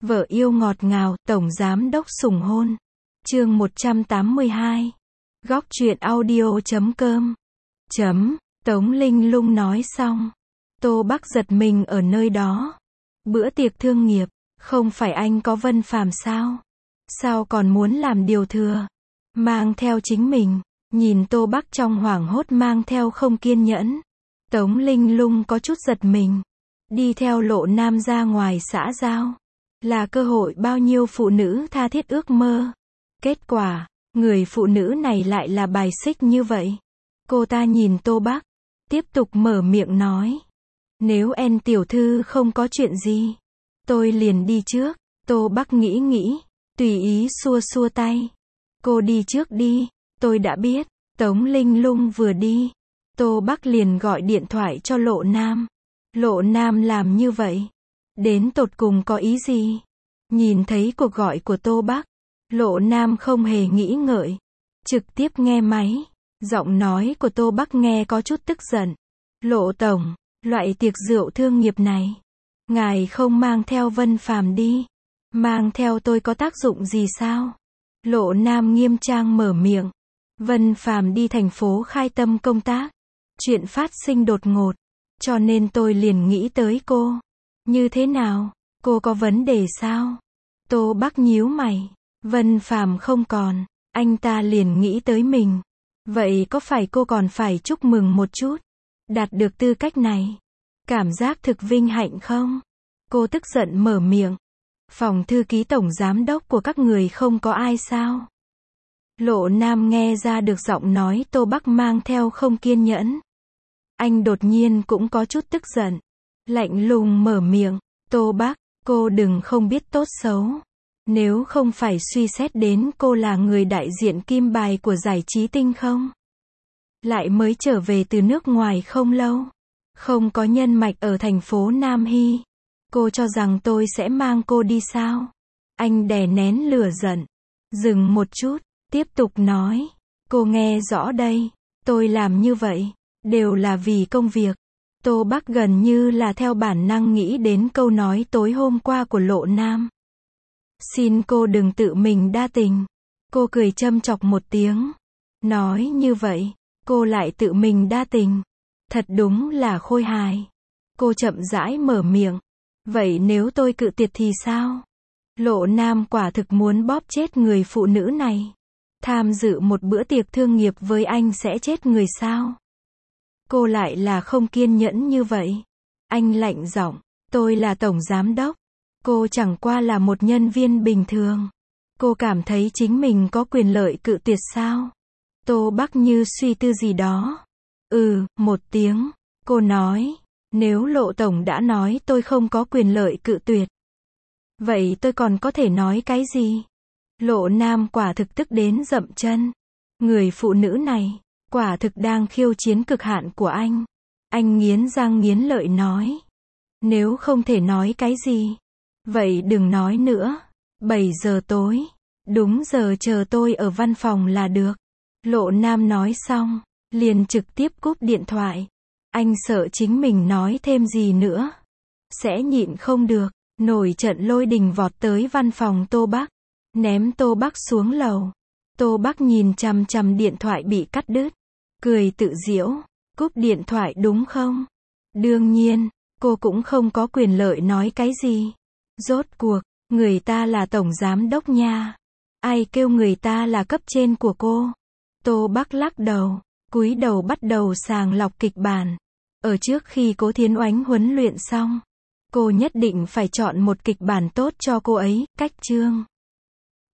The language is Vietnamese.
Vợ yêu ngọt ngào, tổng giám đốc sủng hôn. Chương 182. Góc truyện audio.com. Tống Linh Lung nói xong. Tô Bắc giật mình ở nơi đó. Bữa tiệc thương nghiệp, không phải anh có Vân Phàm sao? Sao còn muốn làm điều thừa? Mang theo chính mình. Nhìn Tô Bắc trong hoảng hốt mang theo không kiên nhẫn. Tống Linh Lung có chút giật mình. Đi theo Lộ Nam ra ngoài xã giao. Là cơ hội bao nhiêu phụ nữ tha thiết ước mơ. Kết quả, người phụ nữ này lại là bài xích như vậy. Cô ta nhìn Tô Bắc, tiếp tục mở miệng nói. Nếu En tiểu thư không có chuyện gì, tôi liền đi trước. Tô Bắc nghĩ, tùy ý xua xua tay. Cô đi trước đi, tôi đã biết. Tống Linh Lung vừa đi, Tô Bắc liền gọi điện thoại cho Lộ Nam. Lộ Nam làm như vậy, đến tột cùng có ý gì? Nhìn thấy cuộc gọi của Tô Bắc, Lộ Nam không hề nghĩ ngợi, trực tiếp nghe máy. Giọng nói của Tô Bắc nghe có chút tức giận. Lộ tổng, loại tiệc rượu thương nghiệp này, ngài không mang theo Vân Phàm đi, mang theo tôi có tác dụng gì sao? Lộ Nam nghiêm trang mở miệng. Vân Phàm đi thành phố khai tâm công tác, chuyện phát sinh đột ngột, cho nên tôi liền nghĩ tới cô. Như thế nào, cô có vấn đề sao? Tô Bắc nhíu mày. Vân Phàm không còn, anh ta liền nghĩ tới mình. Vậy có phải cô còn phải chúc mừng một chút, đạt được tư cách này? Cảm giác thực vinh hạnh không? Cô tức giận mở miệng. Phòng thư ký tổng giám đốc của các người không có ai sao? Lộ Nam nghe ra được giọng nói Tô Bắc mang theo không kiên nhẫn. Anh đột nhiên cũng có chút tức giận. Lạnh lùng mở miệng. Tô Bắc, cô đừng không biết tốt xấu. Nếu không phải suy xét đến cô là người đại diện kim bài của giải trí tinh không? Lại mới trở về từ nước ngoài không lâu. Không có nhân mạch ở thành phố Nam Hy. Cô cho rằng tôi sẽ mang cô đi sao? Anh đè nén lửa giận. Dừng một chút, tiếp tục nói. Cô nghe rõ đây. Tôi làm như vậy, đều là vì công việc. Tô Bắc gần như là theo bản năng nghĩ đến câu nói tối hôm qua của Lộ Nam. Xin cô đừng tự mình đa tình. Cô cười châm chọc một tiếng. Nói như vậy, cô lại tự mình đa tình. Thật đúng là khôi hài. Cô chậm rãi mở miệng. Vậy nếu tôi cự tuyệt thì sao? Lộ Nam quả thực muốn bóp chết người phụ nữ này. Tham dự một bữa tiệc thương nghiệp với anh sẽ chết người sao? Cô lại là không kiên nhẫn như vậy. Anh lạnh giọng. Tôi là tổng giám đốc. Cô chẳng qua là một nhân viên bình thường. Cô cảm thấy chính mình có quyền lợi cự tuyệt sao? Tô Bắc như suy tư gì đó. Một tiếng. Cô nói. Nếu Lộ tổng đã nói tôi không có quyền lợi cự tuyệt, vậy tôi còn có thể nói cái gì? Lộ Nam quả thực tức đến dậm chân. Người phụ nữ này, quả thực đang khiêu chiến cực hạn của anh. Anh nghiến răng nghiến lợi nói. Nếu không thể nói cái gì, vậy đừng nói nữa. 7 giờ tối, đúng giờ chờ tôi ở văn phòng là được. Lộ Nam nói xong, liền trực tiếp cúp điện thoại. Anh sợ chính mình nói thêm gì nữa sẽ nhịn không được, nổi trận lôi đình vọt tới văn phòng Tô Bắc, ném Tô Bắc xuống lầu. Tô Bắc nhìn chằm chằm điện thoại bị cắt đứt, cười tự giễu. Cúp điện thoại đúng không? Đương nhiên, cô cũng không có quyền lợi nói cái gì. Rốt cuộc, người ta là tổng giám đốc nha. Ai kêu người ta là cấp trên của cô? Tô Bắc lắc đầu, cúi đầu bắt đầu sàng lọc kịch bản. Ở trước khi Cố Thiến Oánh huấn luyện xong, cô nhất định phải chọn một kịch bản tốt cho cô ấy. Cách chương